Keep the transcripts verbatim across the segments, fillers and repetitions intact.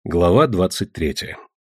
Глава двадцать третья.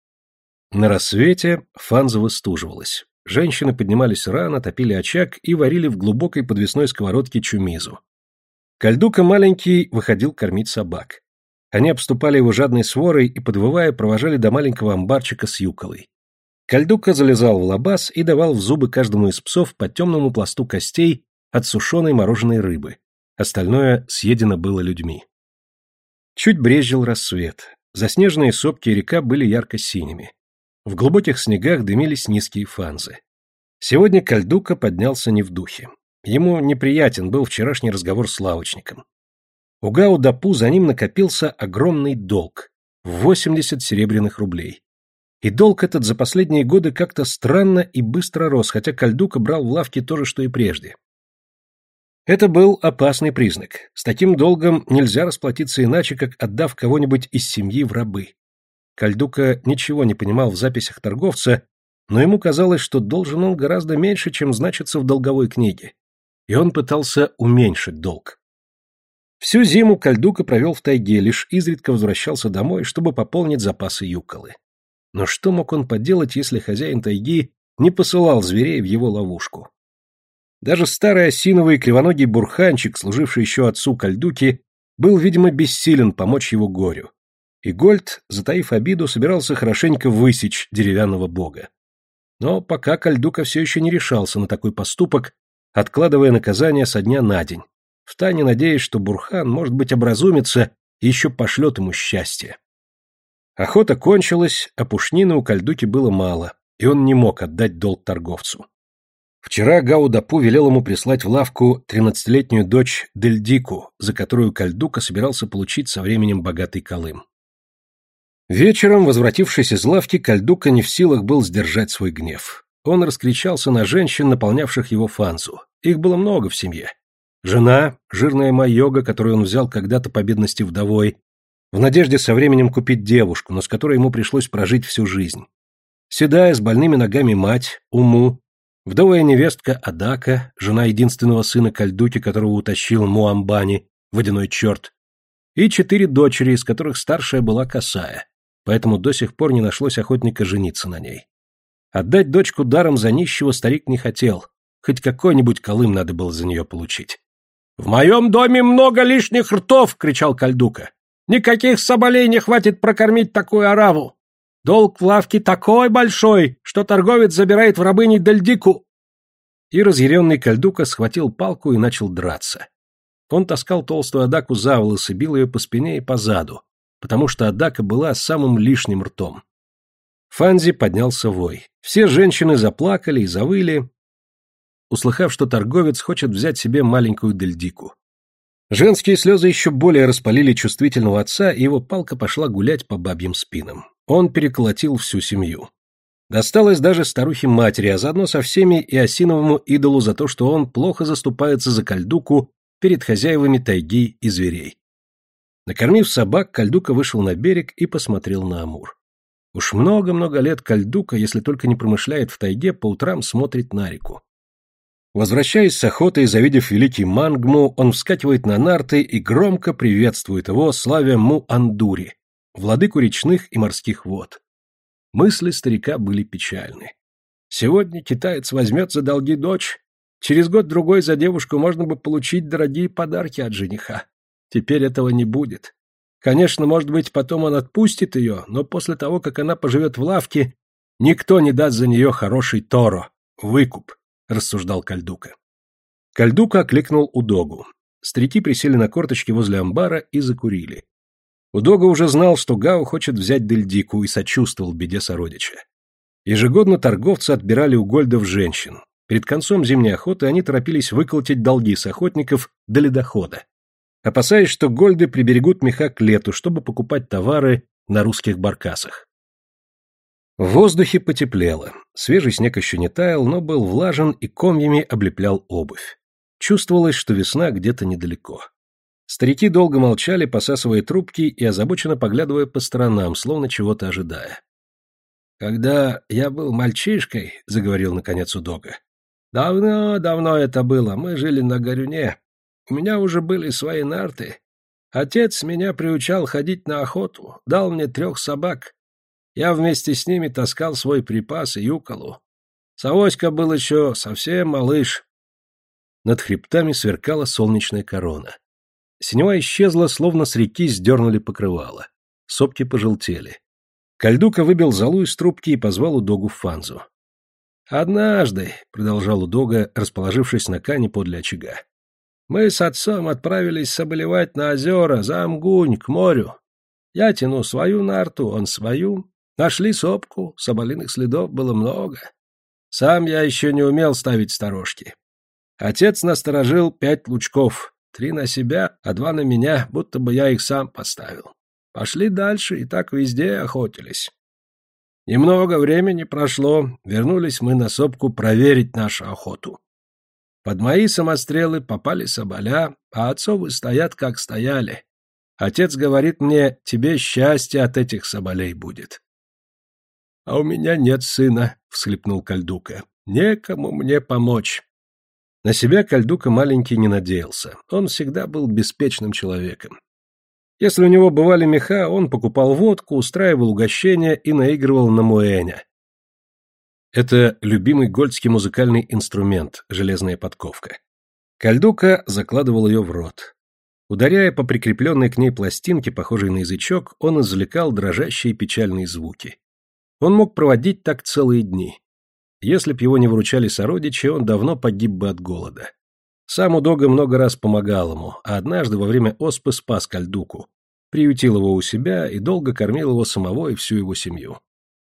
На рассвете Фанза выстуживалась. Женщины поднимались рано, топили очаг и варили в глубокой подвесной сковородке чумизу. Кальдука маленький выходил кормить собак. Они обступали его жадной сворой и, подвывая, провожали до маленького амбарчика с юколой. Кальдука залезал в лабаз и давал в зубы каждому из псов по темному пласту костей от сушеной мороженой рыбы. Остальное съедено было людьми. Чуть брезжил рассвет. Заснеженные сопки и река были ярко-синими. В глубоких снегах дымились низкие фанзы. Сегодня Кальдука поднялся не в духе. Ему неприятен был вчерашний разговор с лавочником. У Гао-Дапу за ним накопился огромный долг – восемьдесят серебряных рублей. И долг этот за последние годы как-то странно и быстро рос, хотя Кальдука брал в лавке то же, что и прежде. Это был опасный признак. С таким долгом нельзя расплатиться иначе, как отдав кого-нибудь из семьи в рабы. Кальдука ничего не понимал в записях торговца, но ему казалось, что должен он гораздо меньше, чем значится в долговой книге. И он пытался уменьшить долг. Всю зиму Кальдука провел в тайге, лишь изредка возвращался домой, чтобы пополнить запасы юколы. Но что мог он поделать, если хозяин тайги не посылал зверей в его ловушку? Даже старый осиновый кривоногий бурханчик, служивший еще отцу Кальдуки, был, видимо, бессилен помочь его горю. И Гольд, затаив обиду, собирался хорошенько высечь деревянного бога. Но пока Кальдука все еще не решался на такой поступок, откладывая наказание со дня на день, втайне надеясь, что Бурхан, может быть, образумится и еще пошлет ему счастье. Охота кончилась, а пушнины у Кальдуки было мало, и он не мог отдать долг торговцу. Вчера Гао-Дапу велел ему прислать в лавку тринадцатилетнюю дочь Дельдику, за которую Кальдука собирался получить со временем богатый колым. Вечером, возвратившись из лавки, Кальдука не в силах был сдержать свой гнев. Он раскричался на женщин, наполнявших его фанзу. Их было много в семье. Жена, жирная майога, которую он взял когда-то по бедности вдовой, в надежде со временем купить девушку, но с которой ему пришлось прожить всю жизнь. Седая, с больными ногами мать, Уму, вдовая невестка Адака, жена единственного сына Кальдуки, которого утащил Муамбани, водяной черт, и четыре дочери, из которых старшая была косая, поэтому до сих пор не нашлось охотника жениться на ней. Отдать дочку даром за нищего старик не хотел, хоть какой-нибудь колым надо было за нее получить. «В моем доме много лишних ртов!» — кричал Кальдука. «Никаких соболей не хватит прокормить такую ораву! Долг в лавке такой большой, что торговец забирает в рабыни Дельдику!» И разъяренный Кальдука схватил палку и начал драться. Он таскал толстую Адаку за волосы, бил ее по спине и по заду, потому что Адака была самым лишним ртом. В Фанзе поднялся вой. Все женщины заплакали и завыли, услыхав, что торговец хочет взять себе маленькую Дельдику. Женские слезы еще более распалили чувствительного отца, и его палка пошла гулять по бабьим спинам. Он переколотил всю семью. Досталось даже старухе-матери, а заодно со всеми и осиновому идолу за то, что он плохо заступается за Кальдуку перед хозяевами тайги и зверей. Накормив собак, Кальдука вышел на берег и посмотрел на Амур. Уж много-много лет Кальдука, если только не промышляет в тайге, по утрам смотрит на реку. Возвращаясь с охоты и завидев великий Мангму, он вскакивает на нарты и громко приветствует его, славя Му-Андури, владыку речных и морских вод. Мысли старика были печальны. Сегодня китаец возьмет за долги дочь, через год-другой за девушку можно бы получить дорогие подарки от жениха. Теперь этого не будет. Конечно, может быть, потом он отпустит ее, но после того, как она поживет в лавке, никто не даст за нее хороший торо, выкуп, рассуждал Кальдука. Кальдука окликнул Удогу. Старики присели на корточки возле амбара и закурили. Удога уже знал, что Гао хочет взять Дельдику, и сочувствовал беде сородича. Ежегодно торговцы отбирали у гольдов женщин. Перед концом зимней охоты они торопились выколотить долги с охотников до ледохода, опасаясь, что гольды приберегут меха к лету, чтобы покупать товары на русских баркасах. В воздухе потеплело. Свежий снег еще не таял, но был влажен и комьями облеплял обувь. Чувствовалось, что весна где-то недалеко. Старики долго молчали, посасывая трубки и озабоченно поглядывая по сторонам, словно чего-то ожидая. «Когда я был мальчишкой, — заговорил наконец Удога, — давно, давно это было, мы жили на Горюне. У меня уже были свои нарты, Отец меня приучал ходить на охоту, дал мне трех собак. Я вместе с ними таскал свой припас и юколу. Савоська был еще совсем малыш. Над хребтами сверкала солнечная корона. Синева исчезла, словно с реки сдернули покрывало. Сопки пожелтели. Кальдука выбил золу из трубки и позвал Удогу в Фанзу. «Однажды», — продолжал Удога, расположившись на кане подле очага, — «мы с отцом отправились соболевать на озера, за Амгунь, к морю. Я тяну свою нарту, он свою. Нашли сопку, соболиных следов было много. Сам я еще не умел ставить сторожки. Отец насторожил пять лучков, три на себя, а два на меня, будто бы я их сам поставил. Пошли дальше и так везде охотились. Немного времени прошло, вернулись мы на сопку проверить нашу охоту. Под мои самострелы попали соболя, а отцовы стоят, как стояли. Отец говорит мне, тебе счастье от этих соболей будет. — А у меня нет сына, — всхлипнул Кальдука. — Некому мне помочь. На себя Кальдука маленький не надеялся. Он всегда был беспечным человеком. Если у него бывали меха, он покупал водку, устраивал угощения и наигрывал на муэня. Это любимый гольдский музыкальный инструмент, железная подковка. Кальдука закладывал ее в рот. Ударяя по прикрепленной к ней пластинке, похожей на язычок, он извлекал дрожащие печальные звуки. Он мог проводить так целые дни. Если б его не выручали сородичи, он давно погиб бы от голода. Сам Удога много раз помогал ему, а однажды во время оспы спас Кальдуку, приютил его у себя и долго кормил его самого и всю его семью.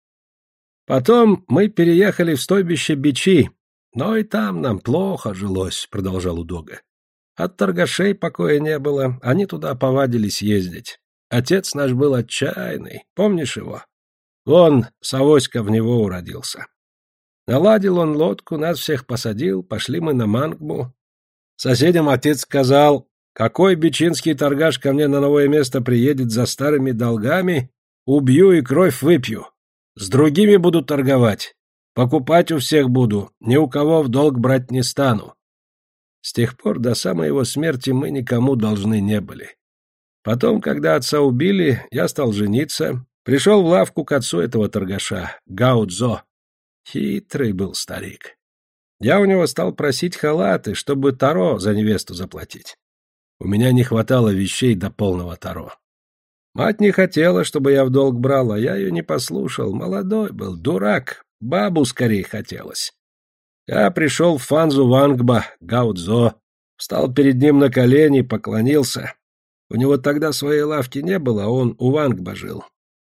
«Потом мы переехали в стойбище Бичи, но и там нам плохо жилось», — продолжал Удога. «От торгашей покоя не было, они туда повадились ездить. Отец наш был отчаянный, помнишь его? Вон, Савоська в него уродился. Наладил он лодку, нас всех посадил, пошли мы на Мангму. Соседям отец сказал, какой бичинский торгаш ко мне на новое место приедет за старыми долгами, убью и кровь выпью. С другими буду торговать, покупать у всех буду, ни у кого в долг брать не стану. С тех пор до самой его смерти мы никому должны не были. Потом, когда отца убили, я стал жениться, пришел в лавку к отцу этого торгаша, Гаудзо. Хитрый был старик. Я у него стал просить халаты, чтобы таро за невесту заплатить. У меня не хватало вещей до полного таро. Мать не хотела, чтобы я в долг брал, а я ее не послушал. Молодой был, дурак, бабу скорее хотелось. Я пришел в Фанзу Вангба, Гаудзо, встал перед ним на колени, поклонился. У него тогда своей лавки не было, а он у Вангба жил.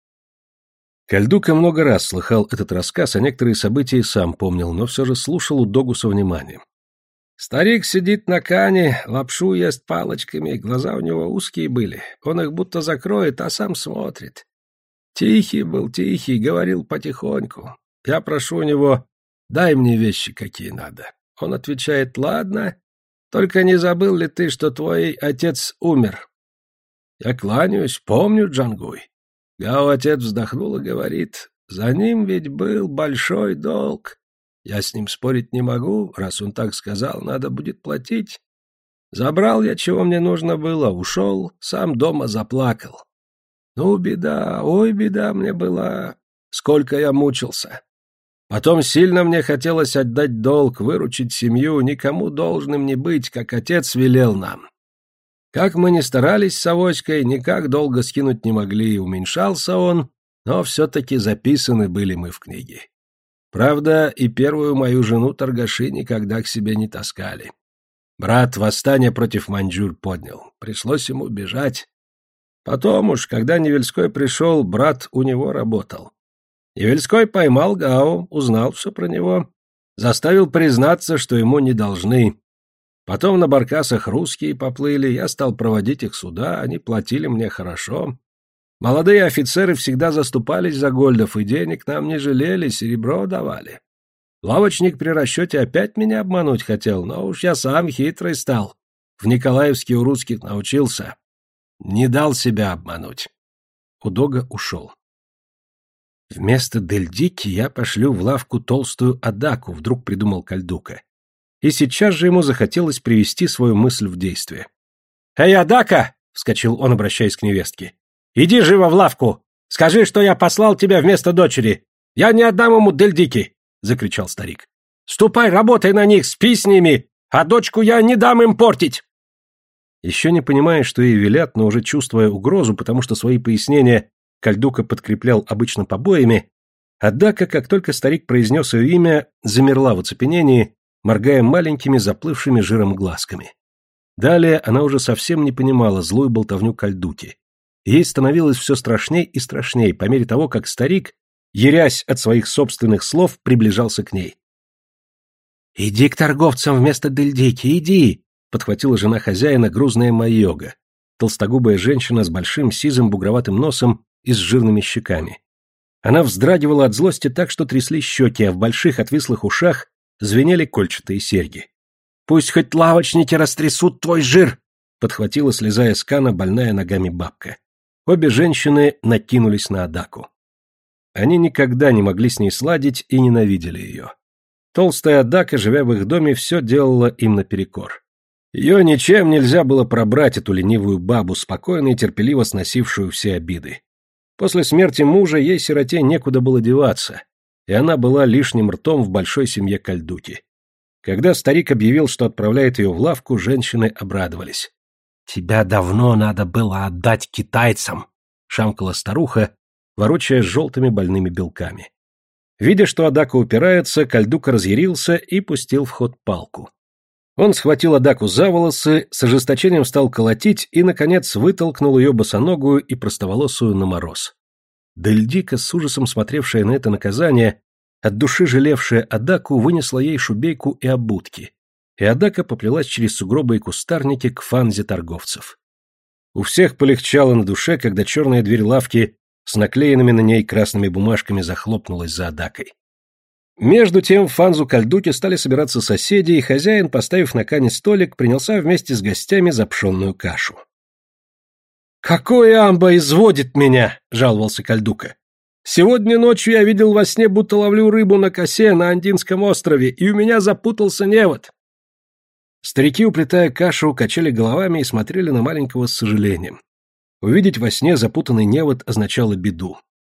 Кальдука много раз слыхал этот рассказ, а некоторые события и сам помнил, но все же слушал Удогу со вниманием. Старик сидит на кане, лапшу ест палочками, глаза у него узкие были. Он их будто закроет, а сам смотрит. Тихий был, тихий, говорил потихоньку. Я прошу у него, дай мне вещи, какие надо. Он отвечает, ладно, только не забыл ли ты, что твой отец умер? Я кланяюсь, помню, Джангуй. Гао отец вздохнул и говорит, за ним ведь был большой долг. Я с ним спорить не могу, раз он так сказал, надо будет платить. Забрал я, чего мне нужно было, ушел, сам дома заплакал. Ну, беда, ой, беда мне была, сколько я мучился. Потом сильно мне хотелось отдать долг, выручить семью, никому должным не быть, как отец велел нам. Как мы ни старались с Авоськой, никак долго скинуть не могли, уменьшался он, но все-таки записаны были мы в книге. Правда, и первую мою жену торгаши никогда к себе не таскали. Брат восстание против маньчжур поднял, пришлось ему бежать. Потом уж, когда Невельской пришел, брат у него работал. Невельской поймал Гао, узнал все про него, заставил признаться, что ему не должны. Потом на баркасах русские поплыли, я стал проводить их сюда, они платили мне хорошо. Молодые офицеры всегда заступались за гольдов, и денег нам не жалели, серебро давали. Лавочник при расчете опять меня обмануть хотел, но уж я сам хитрый стал. В Николаевске у русских научился. Не дал себя обмануть. Удога ушел. Вместо Дельдики я пошлю в лавку толстую адаку, вдруг придумал Кальдука. И сейчас же ему захотелось привести свою мысль в действие. «Эй, адака!» — вскочил он, обращаясь к невестке. «Иди живо в лавку! Скажи, что я послал тебя вместо дочери! Я не отдам ему дельдики!» — закричал старик. «Ступай, работай на них, спи с ними, а дочку я не дам им портить!» Еще не понимая, что ей велят, но уже чувствуя угрозу, потому что свои пояснения Кальдука подкреплял обычно побоями, Адака, как только старик произнес ее имя, замерла в оцепенении, моргая маленькими заплывшими жиром глазками. Далее она уже совсем не понимала злую болтовню Кальдуки. Ей становилось все страшней и страшней, по мере того, как старик, ярясь от своих собственных слов, приближался к ней. «Иди к торговцам вместо дельдики, иди!» — подхватила жена хозяина, грузная Майога, толстогубая женщина с большим сизым бугроватым носом и с жирными щеками. Она вздрагивала от злости так, что трясли щеки, а в больших отвислых ушах звенели кольчатые серьги. «Пусть хоть лавочники растрясут твой жир!» — подхватила, слезая с кана, больная ногами бабка. Обе женщины накинулись на Адаку. Они никогда не могли с ней сладить и ненавидели ее. Толстая Адака, живя в их доме, все делала им наперекор. Ее ничем нельзя было пробрать, эту ленивую бабу, спокойно и терпеливо сносившую все обиды. После смерти мужа ей, сироте, некуда было деваться, и она была лишним ртом в большой семье Кальдуки. Когда старик объявил, что отправляет ее в лавку, женщины обрадовались. «Тебя давно надо было отдать китайцам», — шамкала старуха, ворочая желтыми больными белками. Видя, что Адака упирается, Кальдука разъярился и пустил в ход палку. Он схватил Адаку за волосы, с ожесточением стал колотить и, наконец, вытолкнул ее босоногую и простоволосую на мороз. Дельдика, с ужасом смотревшая на это наказание, от души жалевшая Адаку, вынесла ей шубейку и обутки, и Адака поплелась через сугробы и кустарники к фанзе торговцев. У всех полегчало на душе, когда черная дверь лавки с наклеенными на ней красными бумажками захлопнулась за Адакой. Между тем в фанзу Кальдуки стали собираться соседи, и хозяин, поставив на кане столик, принялся вместе с гостями за пшенную кашу. «Какой амба изводит меня!» — жаловался Кальдука. «Сегодня ночью я видел во сне, будто ловлю рыбу на косе на Андинском острове, и у меня запутался невод». Старики, уплетая кашу, качали головами и смотрели на маленького с сожалением. Увидеть во сне запутанный невод означало беду.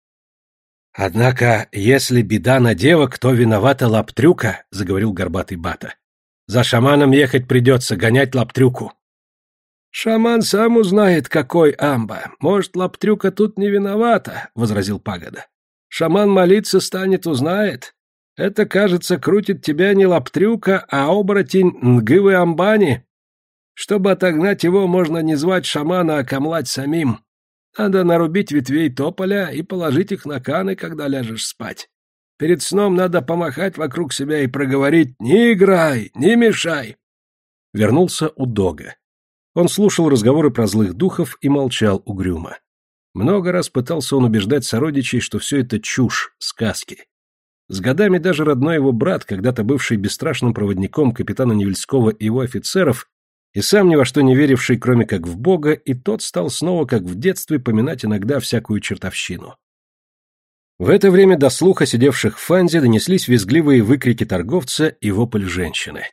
«Однако, если беда на девок, то виновата Лаптрюка», — заговорил горбатый Бата. «За шаманом ехать придется, гонять Лаптрюку». «Шаман сам узнает, какой амба. Может, Лаптрюка тут не виновата», — возразил Пагода. «Шаман молиться станет, узнает. Это, кажется, крутит тебя не Лаптрюка, а оборотень Нгывы Амбани. Чтобы отогнать его, можно не звать шамана, а камлать самим. Надо нарубить ветвей тополя и положить их на каны, когда ляжешь спать. Перед сном надо помахать вокруг себя и проговорить «Не играй, не мешай». Вернулся Удога. Он слушал разговоры про злых духов и молчал угрюмо. Много раз пытался он убеждать сородичей, что все это чушь, сказки. С годами даже родной его брат, когда-то бывший бесстрашным проводником капитана Невельского и его офицеров, и сам ни во что не веривший, кроме как в Бога, и тот стал снова, как в детстве, поминать иногда всякую чертовщину. В это время до слуха сидевших в фанзе донеслись визгливые выкрики торговца и вопль женщины.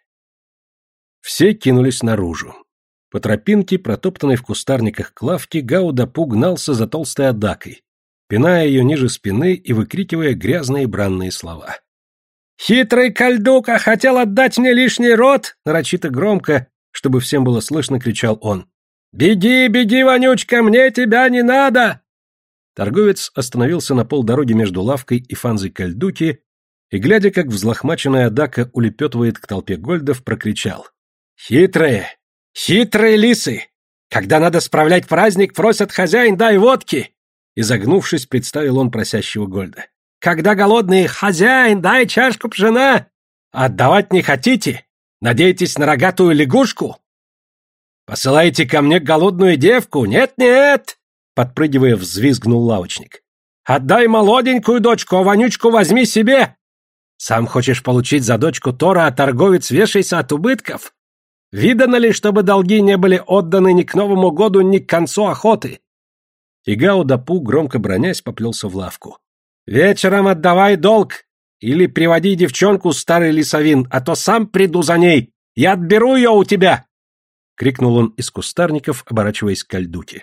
Все кинулись наружу. По тропинке, протоптанной в кустарниках к лавке, Гаудапу гнался за толстой Адакой, пиная ее ниже спины и выкрикивая грязные бранные слова. «Хитрый Кальдука хотел отдать мне лишний род!» нарочито громко, чтобы всем было слышно, кричал он. «Беги, беги, вонючка, мне тебя не надо!» Торговец остановился на полдороги между лавкой и фанзой Кальдуки и, глядя, как взлохмаченная Адака улепетывает к толпе гольдов, прокричал. «Хитрые, хитрые лисы! Когда надо справлять праздник, просят хозяин, дай водки!» Изогнувшись, представил он просящего гольда. «Когда голодные, хозяин, дай чашку пшена! Отдавать не хотите? Надеетесь на рогатую лягушку? Посылаете ко мне голодную девку? Нет-нет!» Подпрыгивая, взвизгнул лавочник. «Отдай молоденькую дочку, а вонючку возьми себе! Сам хочешь получить за дочку Тора, а торговец вешайся от убытков? Видано ли, чтобы долги не были отданы ни к Новому году, ни к концу охоты?» И Гаудапу, громко бронясь, поплелся в лавку. «Вечером отдавай долг! Или приводи девчонку, старый лисовин, а то сам приду за ней и отберу ее у тебя!» крикнул он из кустарников, оборачиваясь к Кальдуке.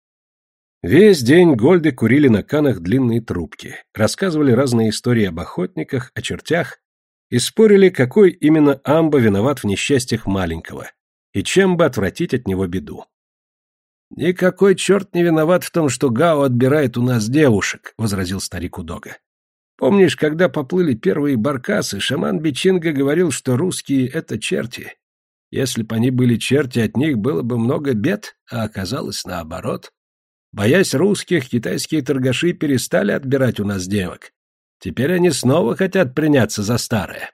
Весь день гольды курили на канах длинные трубки, рассказывали разные истории об охотниках, о чертях и спорили, какой именно амба виноват в несчастьях маленького и чем бы отвратить от него беду. «Никакой черт не виноват в том, что Гао отбирает у нас девушек», — возразил старик Удога. «Помнишь, когда поплыли первые баркасы, шаман Бичинга говорил, что русские — это черти? Если бы они были черти, от них было бы много бед, а оказалось наоборот. Боясь русских, китайские торгаши перестали отбирать у нас девок. Теперь они снова хотят приняться за старое».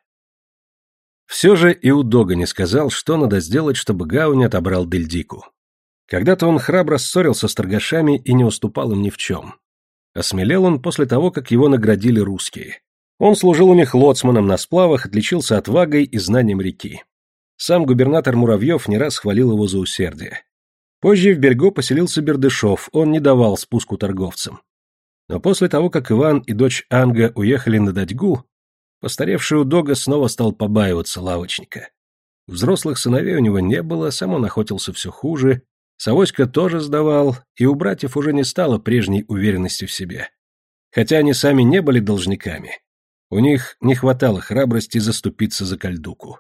Все же и Удога не сказал, что надо сделать, чтобы Гао не отобрал Дельдику. Когда-то он храбро ссорился с торгашами и не уступал им ни в чем. Осмелел он после того, как его наградили русские. Он служил у них лоцманом на сплавах, отличился отвагой и знанием реки. Сам губернатор Муравьев не раз хвалил его за усердие. Позже в Бельго поселился Бердышев, он не давал спуску торговцам. Но после того, как Иван и дочь Анга уехали на Датьгу, постаревший Удога снова стал побаиваться лавочника. Взрослых сыновей у него не было, сам он охотился все хуже, Савоська тоже сдавал, и у братьев уже не стало прежней уверенности в себе. Хотя они сами не были должниками, у них не хватало храбрости заступиться за Кальдуку.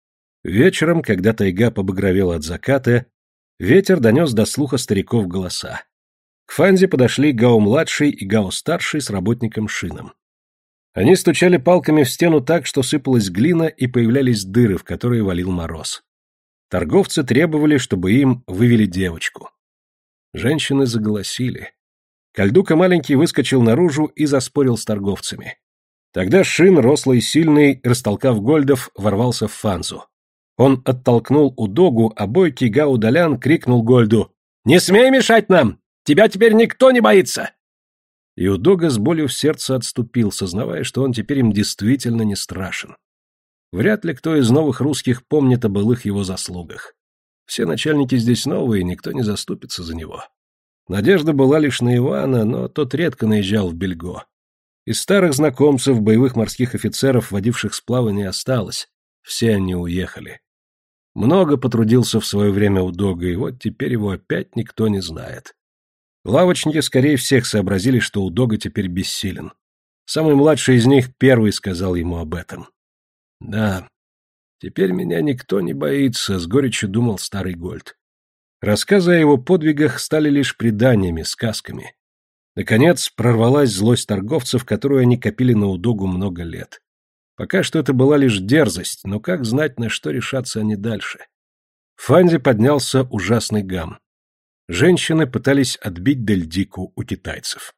Вечером, когда тайга побагровела от заката, ветер донес до слуха стариков голоса. К Фанзе подошли Гао-младший и Гао-старший с работником Шином. Они стучали палками в стену так, что сыпалась глина и появлялись дыры, в которые валил мороз. Торговцы требовали, чтобы им вывели девочку. Женщины заголосили. Кальдука маленький выскочил наружу и заспорил с торговцами. Тогда Шин, рослый и сильный, растолкав гольдов, ворвался в Фанзу. Он оттолкнул Удогу, а бойкий Гао-Далян крикнул гольду: «Не смей мешать нам! Тебя теперь никто не боится!» И Удога с болью в сердце отступил, сознавая, что он теперь им действительно не страшен. Вряд ли кто из новых русских помнит о былых его заслугах. Все начальники здесь новые, никто не заступится за него. Надежда была лишь на Ивана, но тот редко наезжал в Бельго. Из старых знакомцев, боевых морских офицеров, водивших сплавы, не осталось. Все они уехали. Много потрудился в свое время Удога, и вот теперь его опять никто не знает. Лавочники скорее всех сообразили, что Удога теперь бессилен. Самый младший из них первый сказал ему об этом. «Да, теперь меня никто не боится», — с горечью думал старый Гольд. Рассказы о его подвигах стали лишь преданиями, сказками. Наконец прорвалась злость торговцев, которую они копили на Удогу много лет. Пока что это была лишь дерзость, но как знать, на что решаться они дальше? В Фанзе поднялся ужасный гам. Женщины пытались отбить Дельдику у китайцев.